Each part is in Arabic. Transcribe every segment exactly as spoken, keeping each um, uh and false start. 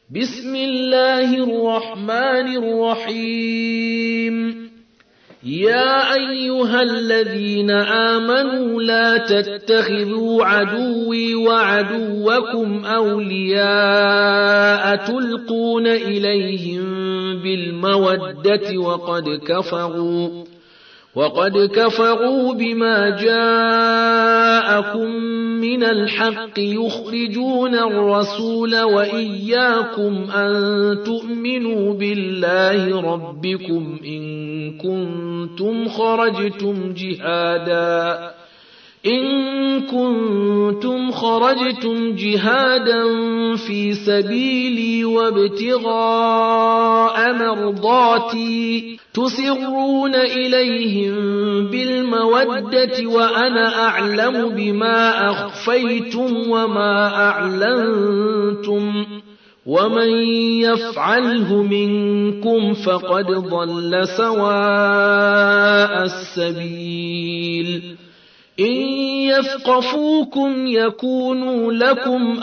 بسم الله الرحمن الرحيم يا أيها الذين آمنوا لا تتخذوا عدوي وعدوكم أولياء تلقون إليهم بالمودة وقد كفروا وقد كفروا بما جاءكم من الحق يخرجون الرسول وإياكم أن تؤمنوا بالله ربكم إن كنتم خرجتم جهادا إن كنتم خرجتم جهادا في سبيلي وابتغاء مرضاتي تسرون إليهم بالمودة وأنا أعلم بما أخفيتم وما أعلنتم ومن يفعله منكم فقد ضل سواء السبيل إن يثقفوكم يكونوا لكم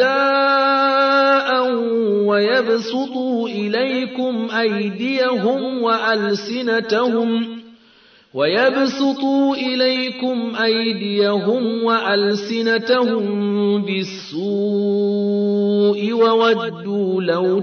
أعداء ويبسطوا إليكم أيديهم وألسنتهم ويبسطوا إليكم أيديهم وألسنتهم بالسوء وودوا لو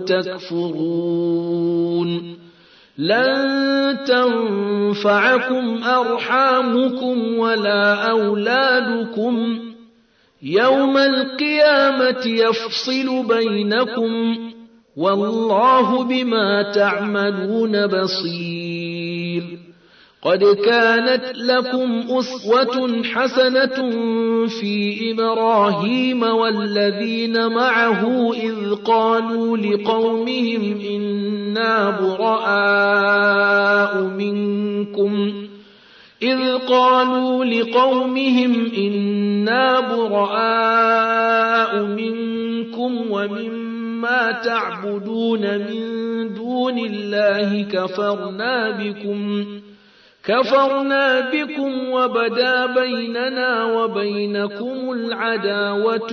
تكفرون لن تنفعكم أرحامكم ولا أولادكم يوم القيامة يفصل بينكم والله بما تعملون بصير قد كانت لكم أسوة حسنة في إبراهيم والذين معه إذ قالوا لقومهم إنا براء منكم إذ قالوا لقومهم إنا براء منكم ومما تعبدون من دون الله كفرنا بكم كفرنا بكم وبدا بيننا وبينكم العداوة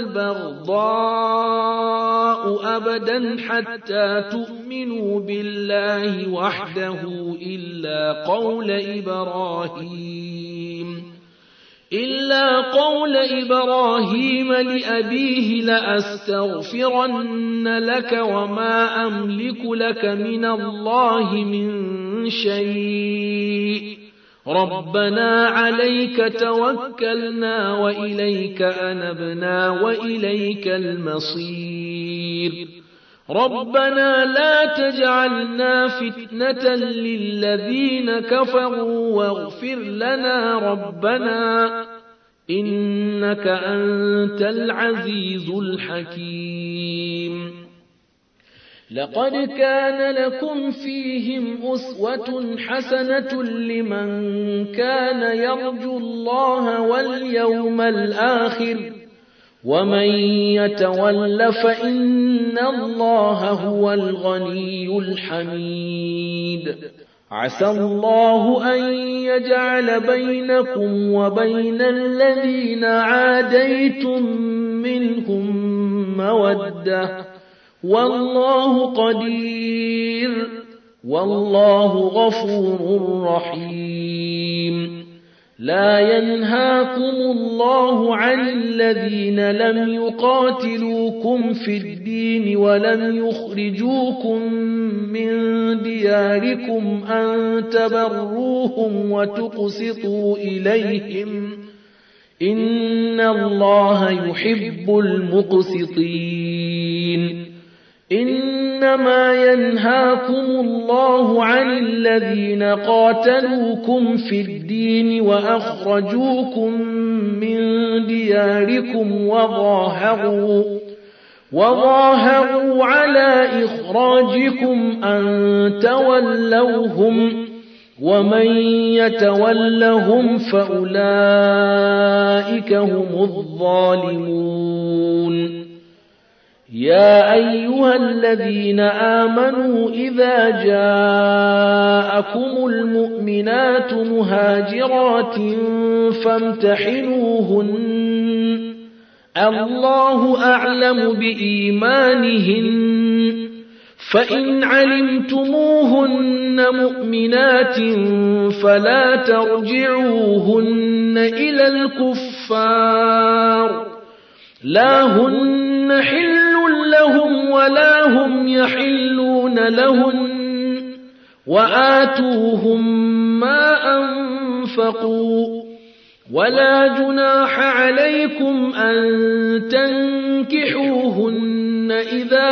والبغضاء أبدا حتى تؤمنوا بالله وحده إلا قول إبراهيم إلا قول إبراهيم لأبيه لأستغفرن لك وما أملك لك من الله من شيء ربنا عليك توكلنا وإليك أنبنا وإليك المصير ربنا لا تجعلنا فتنة للذين كفروا واغفر لنا ربنا إنك أنت العزيز الحكيم لقد كان لكم فيهم أسوة حسنة لمن كان يرجو الله واليوم الآخر ومن يتول فإن الله هو الغني الحميد عسى الله أن يجعل بينكم وبين الذين عاديتم منهم مودة والله قدير والله غفور رحيم لا ينهاكم الله عن الذين لم يقاتلوكم في الدين ولم يخرجوكم من دياركم أن تبروهم وتقسطوا إليهم إن الله يحب المقسطين إنما ينهاكم الله عن الذين قاتلوكم في الدين وأخرجوكم من دياركم وظاهروا وظاهروا على إخراجكم أن تولوهم ومن يتولهم فأولئك هم الظالمون يا أيها الذين آمنوا إذا جاءكم المؤمنات مهاجرات فامتحنوهن الله أعلم بإيمانهن فإن علمتموهن مؤمنات فلا ترجعوهن إلى الكفار لا هن حل لهم ولا هم يحلون لهن وآتوهم ما أنفقوا ولا جناح عليكم أن تنكحوهن إذا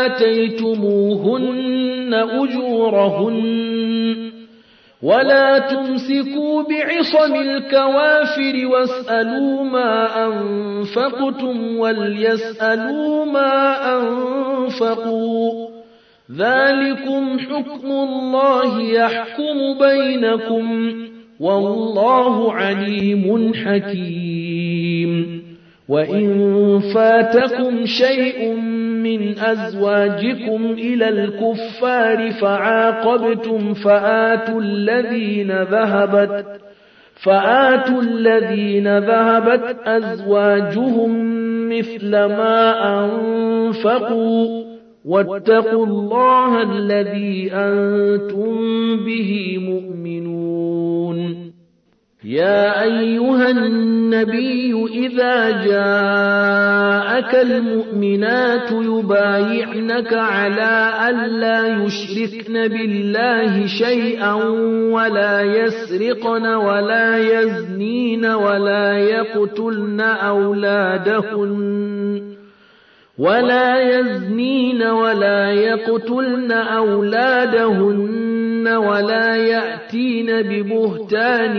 آتيتموهن أجورهن ولا تمسكوا بعصم الكوافر واسألوا ما أنفقتم وليسألوا ما أنفقوا ذلكم حكم الله يحكم بينكم والله عليم حكيم وإن فاتكم شيء من أزواجكم إلى الكفار فعاقبتم فآتوا الذين ذهبت فآتوا الذين ذهبت أزواجهم مثل ما أنفقوا واتقوا الله الذي أنتم به مؤمنون يا أيها النبي إذا جاءك المؤمنات يبايعنك على ألا يشركن بالله شيئا ولا يسرقن ولا يزنين ولا يقتلن أولادهن ولا يزنين ولا يقتلن أولادهن ولا يأتين ببهتان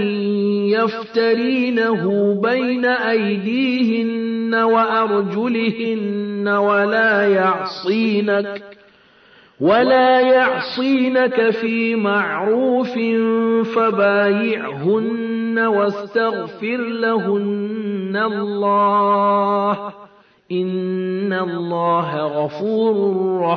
يفترينه بين أيديهن وأرجلهن ولا يعصينك ولا يعصينك في معروف فبايعهن واستغفر لهن الله إن الله غفور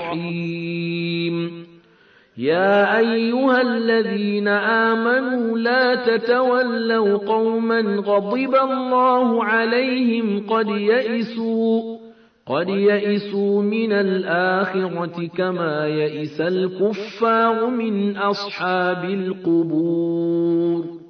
رحيم يا أيها الذين آمنوا لا تتولوا قوما غضب الله عليهم قد يئسوا قد يئسوا من الآخرة كما يئس الكفار من أصحاب القبور